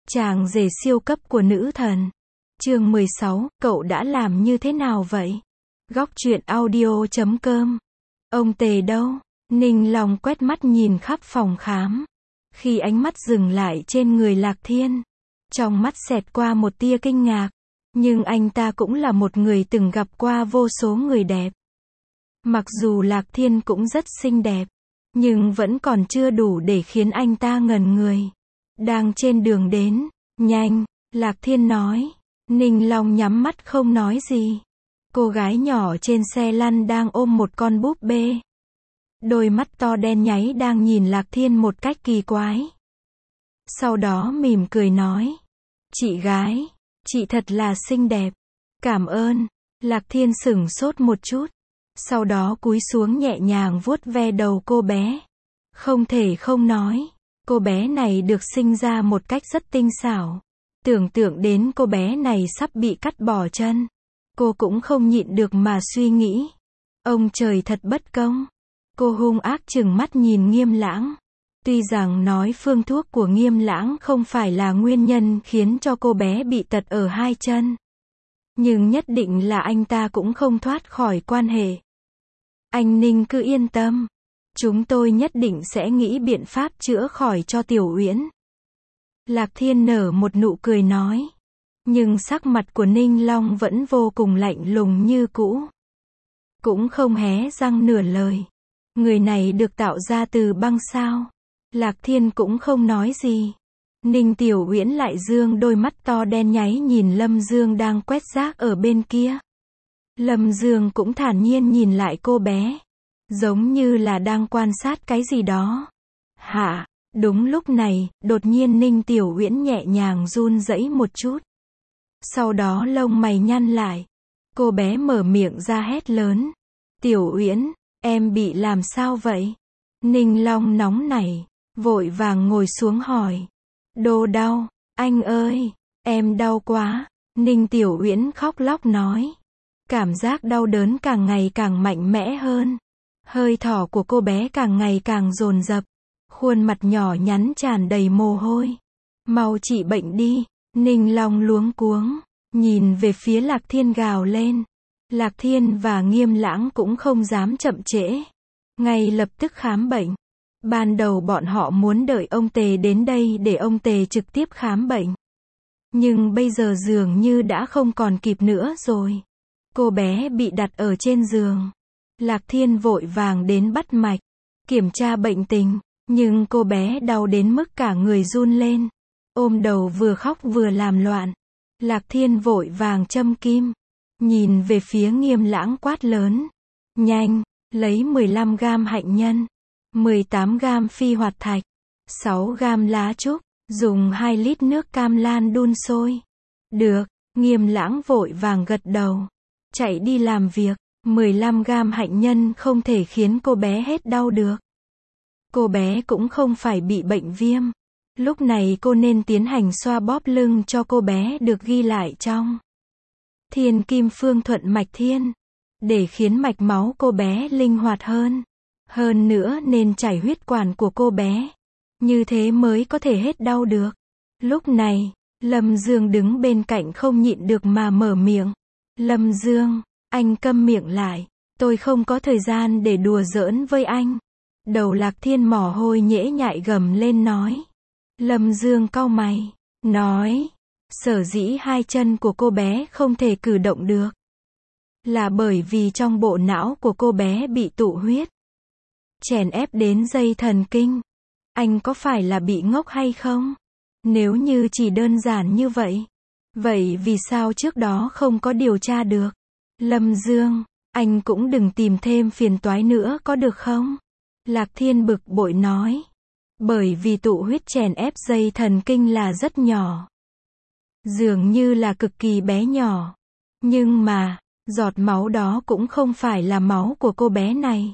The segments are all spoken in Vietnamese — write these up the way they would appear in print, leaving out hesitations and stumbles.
Chàng rể siêu cấp của nữ thần. Chương 16, cậu đã làm như thế nào vậy? Góc truyện audio.com. Ông Tề đâu? Ninh Long quét mắt nhìn khắp phòng khám. Khi ánh mắt dừng lại trên người Lạc Thiên, trong mắt xẹt qua một tia kinh ngạc. Nhưng anh ta cũng là một người từng gặp qua vô số người đẹp. Mặc dù Lạc Thiên cũng rất xinh đẹp, nhưng vẫn còn chưa đủ để khiến anh ta ngẩn người. Đang trên đường đến, nhanh, Lạc Thiên nói. Ninh Long nhắm mắt không nói gì. Cô gái nhỏ trên xe lăn đang ôm một con búp bê. Đôi mắt to đen nháy đang nhìn Lạc Thiên một cách kỳ quái. Sau đó mỉm cười nói. Chị gái, chị thật là xinh đẹp. Cảm ơn. Lạc Thiên sửng sốt một chút. Sau đó cúi xuống nhẹ nhàng vuốt ve đầu cô bé. Không thể không nói, cô bé này được sinh ra một cách rất tinh xảo. Tưởng tượng đến cô bé này sắp bị cắt bỏ chân, cô cũng không nhịn được mà suy nghĩ. Ông trời thật bất công. Cô hung ác trừng mắt nhìn Nghiêm Lãng. Tuy rằng nói phương thuốc của Nghiêm Lãng không phải là nguyên nhân khiến cho cô bé bị tật ở hai chân, nhưng nhất định là anh ta cũng không thoát khỏi quan hệ. Anh Ninh cứ yên tâm. Chúng tôi nhất định sẽ nghĩ biện pháp chữa khỏi cho Tiểu Uyển. Lạc Thiên nở một nụ cười nói. Nhưng sắc mặt của Ninh Long vẫn vô cùng lạnh lùng như cũ. Cũng không hé răng nửa lời. Người này được tạo ra từ băng sao? Lạc Thiên cũng không nói gì. Ninh Tiểu Uyển lại dương đôi mắt to đen nháy nhìn Lâm Dương đang quét rác ở bên kia. Lâm Dương cũng thản nhiên nhìn lại cô bé, giống như là đang quan sát cái gì đó. Hả? Đúng lúc này, đột nhiên Ninh Tiểu Uyển nhẹ nhàng run rẩy một chút. Sau đó lông mày nhăn lại. Cô bé mở miệng ra hét lớn. Tiểu Uyển, em bị làm sao vậy? Ninh Long nóng nảy, vội vàng ngồi xuống hỏi. Đồ đau, anh ơi, em đau quá. Ninh Tiểu Uyển khóc lóc nói. Cảm giác đau đớn càng ngày càng mạnh mẽ hơn. Hơi thở của cô bé càng ngày càng dồn dập. Khuôn mặt nhỏ nhắn tràn đầy mồ hôi. Mau trị bệnh đi. Ninh Long luống cuống, nhìn về phía Lạc Thiên gào lên. Lạc Thiên và Nghiêm Lãng cũng không dám chậm trễ. Ngay lập tức khám bệnh. Ban đầu bọn họ muốn đợi ông Tề đến đây để ông Tề trực tiếp khám bệnh. Nhưng bây giờ dường như đã không còn kịp nữa rồi. Cô bé bị đặt ở trên giường. Lạc Thiên vội vàng đến bắt mạch, kiểm tra bệnh tình, nhưng cô bé đau đến mức cả người run lên, ôm đầu vừa khóc vừa làm loạn. Lạc Thiên vội vàng châm kim, nhìn về phía Nghiêm Lãng quát lớn. Nhanh, lấy 15 gam hạnh nhân, 18 gam phi hoạt thạch, 6 gam lá trúc, dùng 2 lít nước cam lan đun sôi. Được, Nghiêm Lãng vội vàng gật đầu. Chạy đi làm việc. 15 gam hạnh nhân không thể khiến cô bé hết đau được. Cô bé cũng không phải bị bệnh viêm. Lúc này cô nên tiến hành xoa bóp lưng cho cô bé được ghi lại trong Thiên Kim Phương Thuận Mạch Thiên, để khiến mạch máu cô bé linh hoạt hơn. Hơn nữa nên chảy huyết quản của cô bé. Như thế mới có thể hết đau được. Lúc này, Lâm Dương đứng bên cạnh không nhịn được mà mở miệng. Lâm Dương, anh câm miệng lại, tôi không có thời gian để đùa giỡn với anh. Đầu Lạc Thiên mồ hôi nhễ nhại gầm lên nói. Lâm Dương cau mày, nói, sở dĩ hai chân của cô bé không thể cử động được, là bởi vì trong bộ não của cô bé bị tụ huyết, chèn ép đến dây thần kinh. Anh có phải là bị ngốc hay không? Nếu như chỉ đơn giản như vậy, vậy vì sao trước đó không có điều tra được? Lâm Dương, anh cũng đừng tìm thêm phiền toái nữa có được không? Lạc Thiên bực bội nói. Bởi vì tụ huyết chèn ép dây thần kinh là rất nhỏ. Dường như là cực kỳ bé nhỏ. Nhưng mà, giọt máu đó cũng không phải là máu của cô bé này.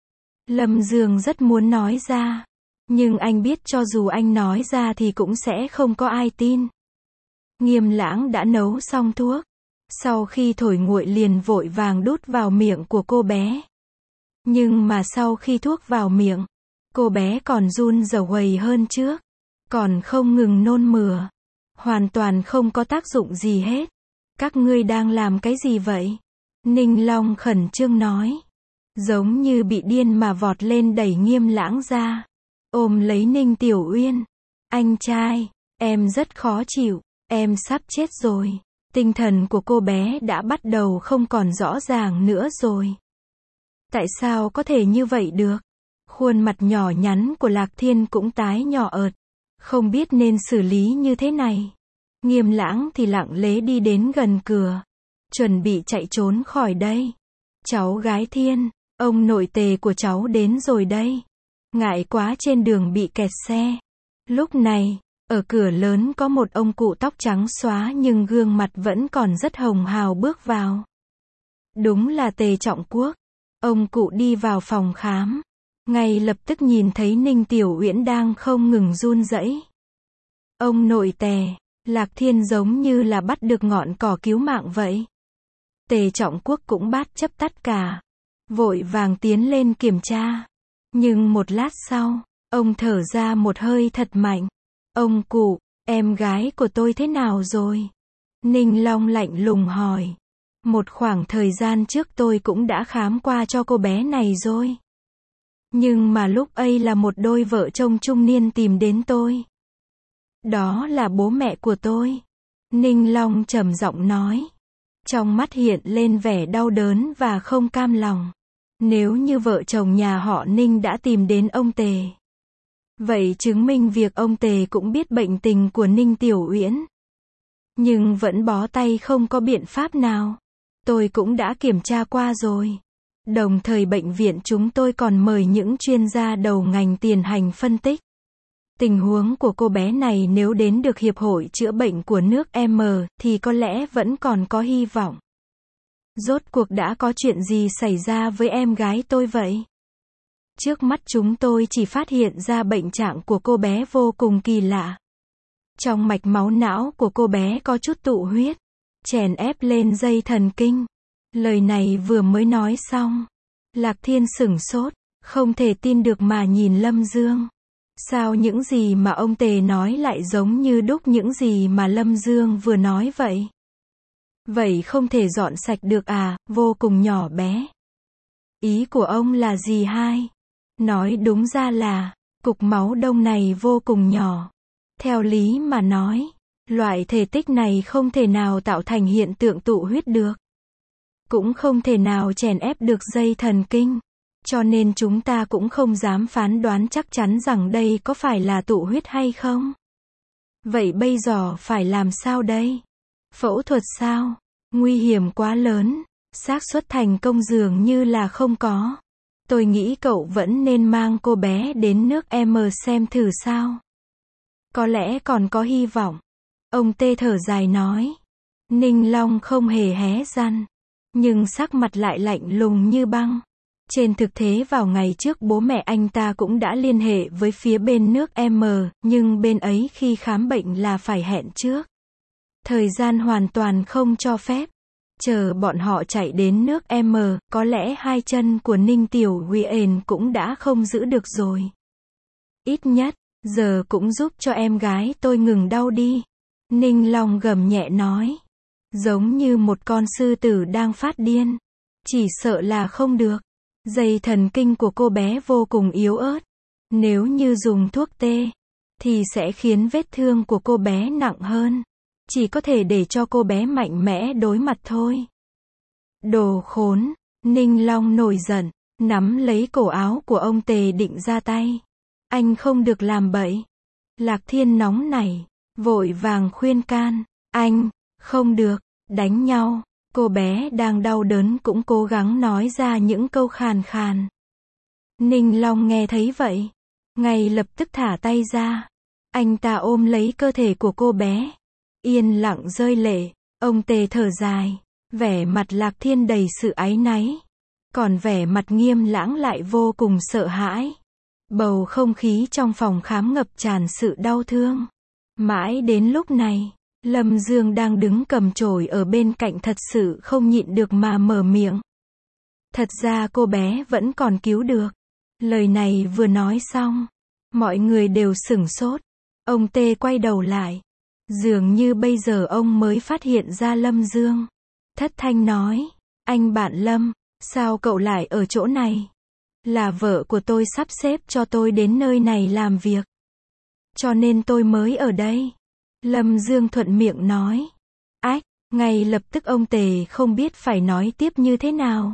Lâm Dương rất muốn nói ra. Nhưng anh biết cho dù anh nói ra thì cũng sẽ không có ai tin. Nghiêm Lãng đã nấu xong thuốc. Sau khi thổi nguội liền vội vàng đút vào miệng của cô bé. Nhưng mà sau khi thuốc vào miệng, cô bé còn run rẩy hơn trước, còn không ngừng nôn mửa. hoàn toàn không có tác dụng gì hết. Các ngươi đang làm cái gì vậy? Ninh Long khẩn trương nói. Giống như bị điên mà vọt lên đẩy Nghiêm Lãng ra. Ôm lấy Ninh Tiểu Uyên. Anh trai, em rất khó chịu, em sắp chết rồi. Tinh thần của cô bé đã bắt đầu không còn rõ ràng nữa rồi. Tại sao có thể như vậy được? Khuôn mặt nhỏ nhắn của Lạc Thiên cũng tái nhỏ ợt. Không biết nên xử lý như thế này. Nghiêm Lãng thì lặng lẽ đi đến gần cửa. Chuẩn bị chạy trốn khỏi đây. Cháu gái Thiên, ông nội Tề của cháu đến rồi đây. Ngại quá trên đường bị kẹt xe. Lúc này, ở cửa lớn có một ông cụ tóc trắng xóa nhưng gương mặt vẫn còn rất hồng hào bước vào. Đúng là Tề Trọng Quốc. Ông cụ đi vào phòng khám. Ngay lập tức nhìn thấy Ninh Tiểu Uyển đang không ngừng run rẩy. Ông nội Tề, Lạc Thiên giống như là bắt được ngọn cỏ cứu mạng vậy. Tề Trọng Quốc cũng bát chấp tất cả. Vội vàng tiến lên kiểm tra. Nhưng một lát sau, ông thở ra một hơi thật mạnh. Ông cụ, em gái của tôi thế nào rồi? Ninh Long lạnh lùng hỏi. Một khoảng thời gian trước tôi cũng đã khám qua cho cô bé này rồi. Nhưng mà lúc ấy là một đôi vợ chồng trung niên tìm đến tôi. Đó là bố mẹ của tôi. Ninh Long trầm giọng nói. Trong mắt hiện lên vẻ đau đớn và không cam lòng. Nếu như vợ chồng nhà họ Ninh đã tìm đến ông Tề. Vậy chứng minh việc ông Tề cũng biết bệnh tình của Ninh Tiểu Uyển. Nhưng vẫn bó tay không có biện pháp nào. Tôi cũng đã kiểm tra qua rồi. Đồng thời bệnh viện chúng tôi còn mời những chuyên gia đầu ngành tiến hành phân tích. Tình huống của cô bé này nếu đến được Hiệp hội chữa bệnh của nước M thì có lẽ vẫn còn có hy vọng. Rốt cuộc đã có chuyện gì xảy ra với em gái tôi vậy? Trước mắt chúng tôi chỉ phát hiện ra bệnh trạng của cô bé vô cùng kỳ lạ. Trong mạch máu não của cô bé có chút tụ huyết, chèn ép lên dây thần kinh. Lời này vừa mới nói xong, Lạc Thiên sửng sốt, không thể tin được mà nhìn Lâm Dương. Sao những gì mà ông Tề nói lại giống như đúc những gì mà Lâm Dương vừa nói vậy? Vậy không thể dọn sạch được à, vô cùng nhỏ bé. Ý của ông là gì hai? Nói đúng ra là, cục máu đông này vô cùng nhỏ. Theo lý mà nói, loại thể tích này không thể nào tạo thành hiện tượng tụ huyết được. Cũng không thể nào chèn ép được dây thần kinh. Cho nên chúng ta cũng không dám phán đoán chắc chắn rằng đây có phải là tụ huyết hay không. Vậy bây giờ phải làm sao đây? Phẫu thuật sao? Nguy hiểm quá lớn. Xác suất thành công dường như là không có. Tôi nghĩ cậu vẫn nên mang cô bé đến nước M xem thử sao. Có lẽ còn có hy vọng. Ông Tê thở dài nói. Ninh Long không hề hé răng. Nhưng sắc mặt lại lạnh lùng như băng. Trên thực tế vào ngày trước bố mẹ anh ta cũng đã liên hệ với phía bên nước M, nhưng bên ấy khi khám bệnh là phải hẹn trước. Thời gian hoàn toàn không cho phép. Chờ bọn họ chạy đến nước M, có lẽ hai chân của Ninh Tiểu Uyển cũng đã không giữ được rồi. Ít nhất, giờ cũng giúp cho em gái tôi ngừng đau đi. Ninh Long gầm nhẹ nói. Giống như một con sư tử đang phát điên. Chỉ sợ là không được. Dây thần kinh của cô bé vô cùng yếu ớt. Nếu như dùng thuốc tê, thì sẽ khiến vết thương của cô bé nặng hơn. Chỉ có thể để cho cô bé mạnh mẽ đối mặt thôi. Đồ khốn! Ninh Long nổi giận, nắm lấy cổ áo của ông Tề định ra tay. Anh không được làm bậy. Lạc Thiên nóng nảy, vội vàng khuyên can. Anh, không được, đánh nhau. Cô bé đang đau đớn cũng cố gắng nói ra những câu khàn khàn. Ninh Long nghe thấy vậy, ngay lập tức thả tay ra. Anh ta ôm lấy cơ thể của cô bé, yên lặng rơi lệ. Ông Tề thở dài, vẻ mặt Lạc Thiên đầy sự áy náy, còn vẻ mặt Nghiêm Lãng lại vô cùng sợ hãi. Bầu không khí trong phòng khám ngập tràn sự đau thương. Mãi đến lúc này, Lâm Dương đang đứng cầm chổi ở bên cạnh thật sự không nhịn được mà mở miệng. Thật ra cô bé vẫn còn cứu được. Lời này vừa nói xong, mọi người đều sửng sốt. Ông Tê quay đầu lại, Dường như bây giờ ông mới phát hiện ra Lâm Dương. Thất thanh nói, anh bạn Lâm, sao cậu lại ở chỗ này? Là vợ của tôi sắp xếp cho tôi đến nơi này làm việc. Cho nên tôi mới ở đây. Lâm Dương thuận miệng nói. Ách, ngay lập tức ông Tề không biết phải nói tiếp như thế nào.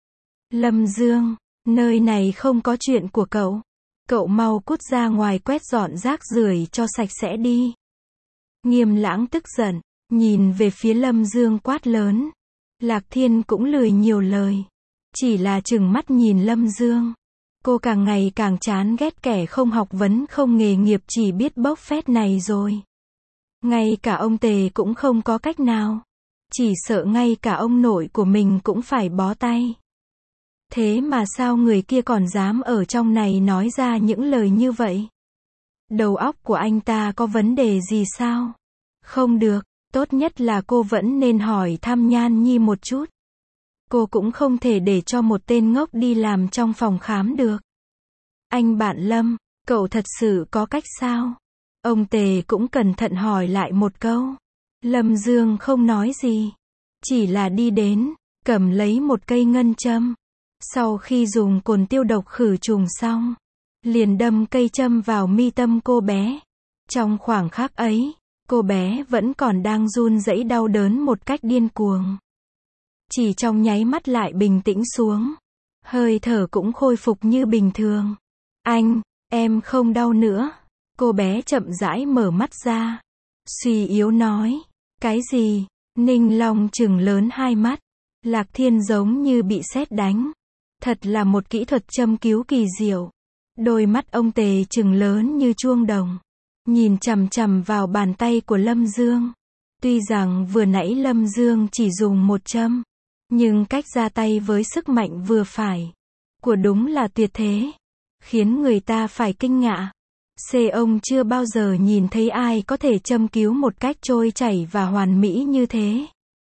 Lâm Dương, nơi này không có chuyện của cậu. Cậu mau cút ra ngoài quét dọn rác rưởi cho sạch sẽ đi. Nghiêm Lãng tức giận, nhìn về phía Lâm Dương quát lớn. Lạc Thiên cũng lười nhiều lời. Chỉ là trừng mắt nhìn Lâm Dương. Cô càng ngày càng chán ghét kẻ không học vấn không nghề nghiệp chỉ biết bốc phét này rồi. Ngay cả ông Tề cũng không có cách nào. Chỉ sợ ngay cả ông nội của mình cũng phải bó tay. Thế mà sao người kia còn dám ở trong này nói ra những lời như vậy? Đầu óc của anh ta có vấn đề gì sao? Không được, tốt nhất là cô vẫn nên hỏi thăm Nhan Nhi một chút. Cô cũng không thể để cho một tên ngốc đi làm trong phòng khám được. Anh bạn Lâm, cậu thật sự có cách sao? Ông Tề cũng cẩn thận hỏi lại một câu. Lâm Dương không nói gì. Chỉ là đi đến, cầm lấy một cây ngân châm. Sau khi dùng cồn tiêu độc khử trùng xong, liền đâm cây châm vào mi tâm cô bé. Trong khoảng khắc ấy, cô bé vẫn còn đang run rẩy đau đớn một cách điên cuồng. Chỉ trong nháy mắt lại bình tĩnh xuống. Hơi thở cũng khôi phục như bình thường. Anh, em không đau nữa. Cô bé chậm rãi mở mắt ra. Suy yếu nói. Cái gì? Ninh Long trừng lớn hai mắt. Lạc Thiên giống như bị sét đánh. Thật là một kỹ thuật châm cứu kỳ diệu. Đôi mắt ông Tề trừng lớn như chuông đồng. Nhìn chằm chằm vào bàn tay của Lâm Dương. Tuy rằng vừa nãy Lâm Dương chỉ dùng một châm. Nhưng cách ra tay với sức mạnh vừa phải. Của đúng là tuyệt thế. Khiến người ta phải kinh ngạc. Ông chưa bao giờ nhìn thấy ai có thể châm cứu một cách trôi chảy và hoàn mỹ như thế.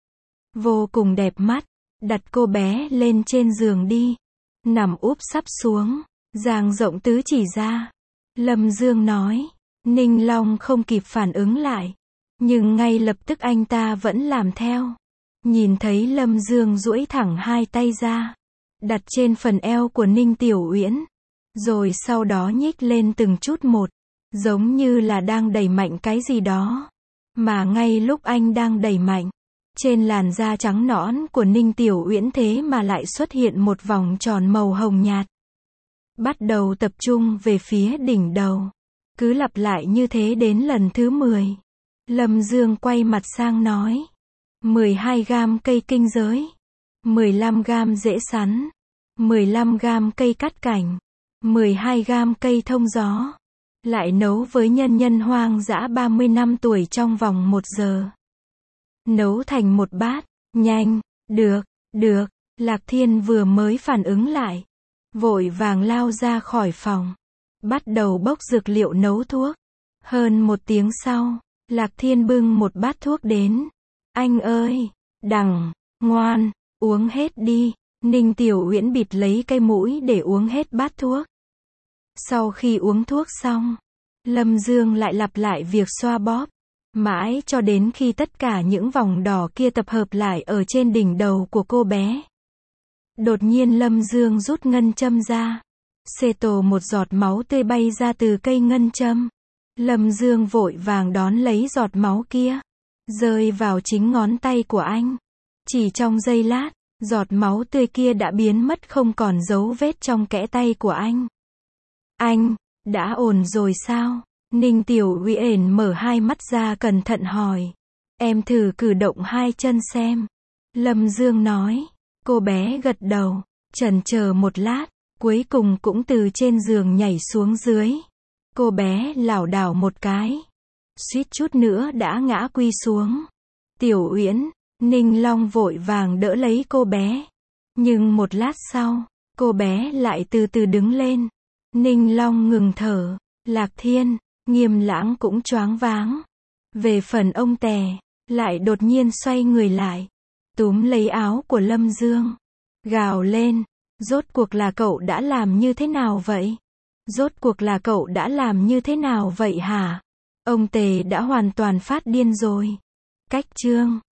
Vô cùng đẹp mắt. Đặt cô bé lên trên giường đi. Nằm úp sắp xuống. Dang rộng tứ chỉ ra. Lâm Dương nói. Ninh Long không kịp phản ứng lại. Nhưng ngay lập tức anh ta vẫn làm theo. Nhìn thấy Lâm Dương duỗi thẳng hai tay ra. Đặt trên phần eo của Ninh Tiểu Uyển. Rồi sau đó nhích lên từng chút một. Giống như là đang đẩy mạnh cái gì đó. Mà ngay lúc anh đang đẩy mạnh. Trên làn da trắng nõn của Ninh Tiểu Uyển thế mà lại xuất hiện một vòng tròn màu hồng nhạt. Bắt đầu tập trung về phía đỉnh đầu. Cứ lặp lại như thế đến lần thứ 10. Lâm Dương quay mặt sang nói. 12 gam cây kinh giới. 15 gam rễ sắn. 15 gam cây cắt cảnh. 12 gam cây thông gió. Lại nấu với nhân nhân hoang dã 30 năm tuổi trong vòng 1 giờ. Nấu thành một bát. Nhanh. Được. Lạc Thiên vừa mới phản ứng lại. Vội vàng lao ra khỏi phòng. Bắt đầu bốc dược liệu nấu thuốc. Hơn 1 tiếng sau, Lạc Thiên bưng một bát thuốc đến. Anh ơi, ngoan, uống hết đi. Ninh Tiểu Uyển bịt lấy cây mũi để uống hết bát thuốc. Sau khi uống thuốc xong, Lâm Dương lại lặp lại việc xoa bóp. Mãi cho đến khi tất cả những vòng đỏ kia tập hợp lại ở trên đỉnh đầu của cô bé. Đột nhiên Lâm Dương rút ngân châm ra. Tổ một giọt máu tươi bay ra từ cây ngân châm. Lâm Dương vội vàng đón lấy giọt máu kia. Rơi vào chính ngón tay của anh. Chỉ trong giây lát, giọt máu tươi kia đã biến mất không còn dấu vết trong kẽ tay của anh. Anh, đã ổn rồi sao? Ninh Tiểu Uyển mở hai mắt ra cẩn thận hỏi. Em thử cử động hai chân xem. Lâm Dương nói. Cô bé gật đầu, chần chờ một lát, cuối cùng cũng từ trên giường nhảy xuống dưới. Cô bé lảo đảo một cái. Suýt chút nữa đã ngã quy xuống. Tiểu Uyển, Ninh Long vội vàng đỡ lấy cô bé. Nhưng một lát sau, cô bé lại từ từ đứng lên. Ninh Long ngừng thở. Lạc Thiên, Nghiêm Lãng cũng choáng váng. Về phần ông Tề, lại đột nhiên xoay người lại. Túm lấy áo của Lâm Dương. Gào lên. Rốt cuộc là cậu đã làm như thế nào vậy? Rốt cuộc là cậu đã làm như thế nào vậy hả? Ông Tề đã hoàn toàn phát điên rồi. Cách chương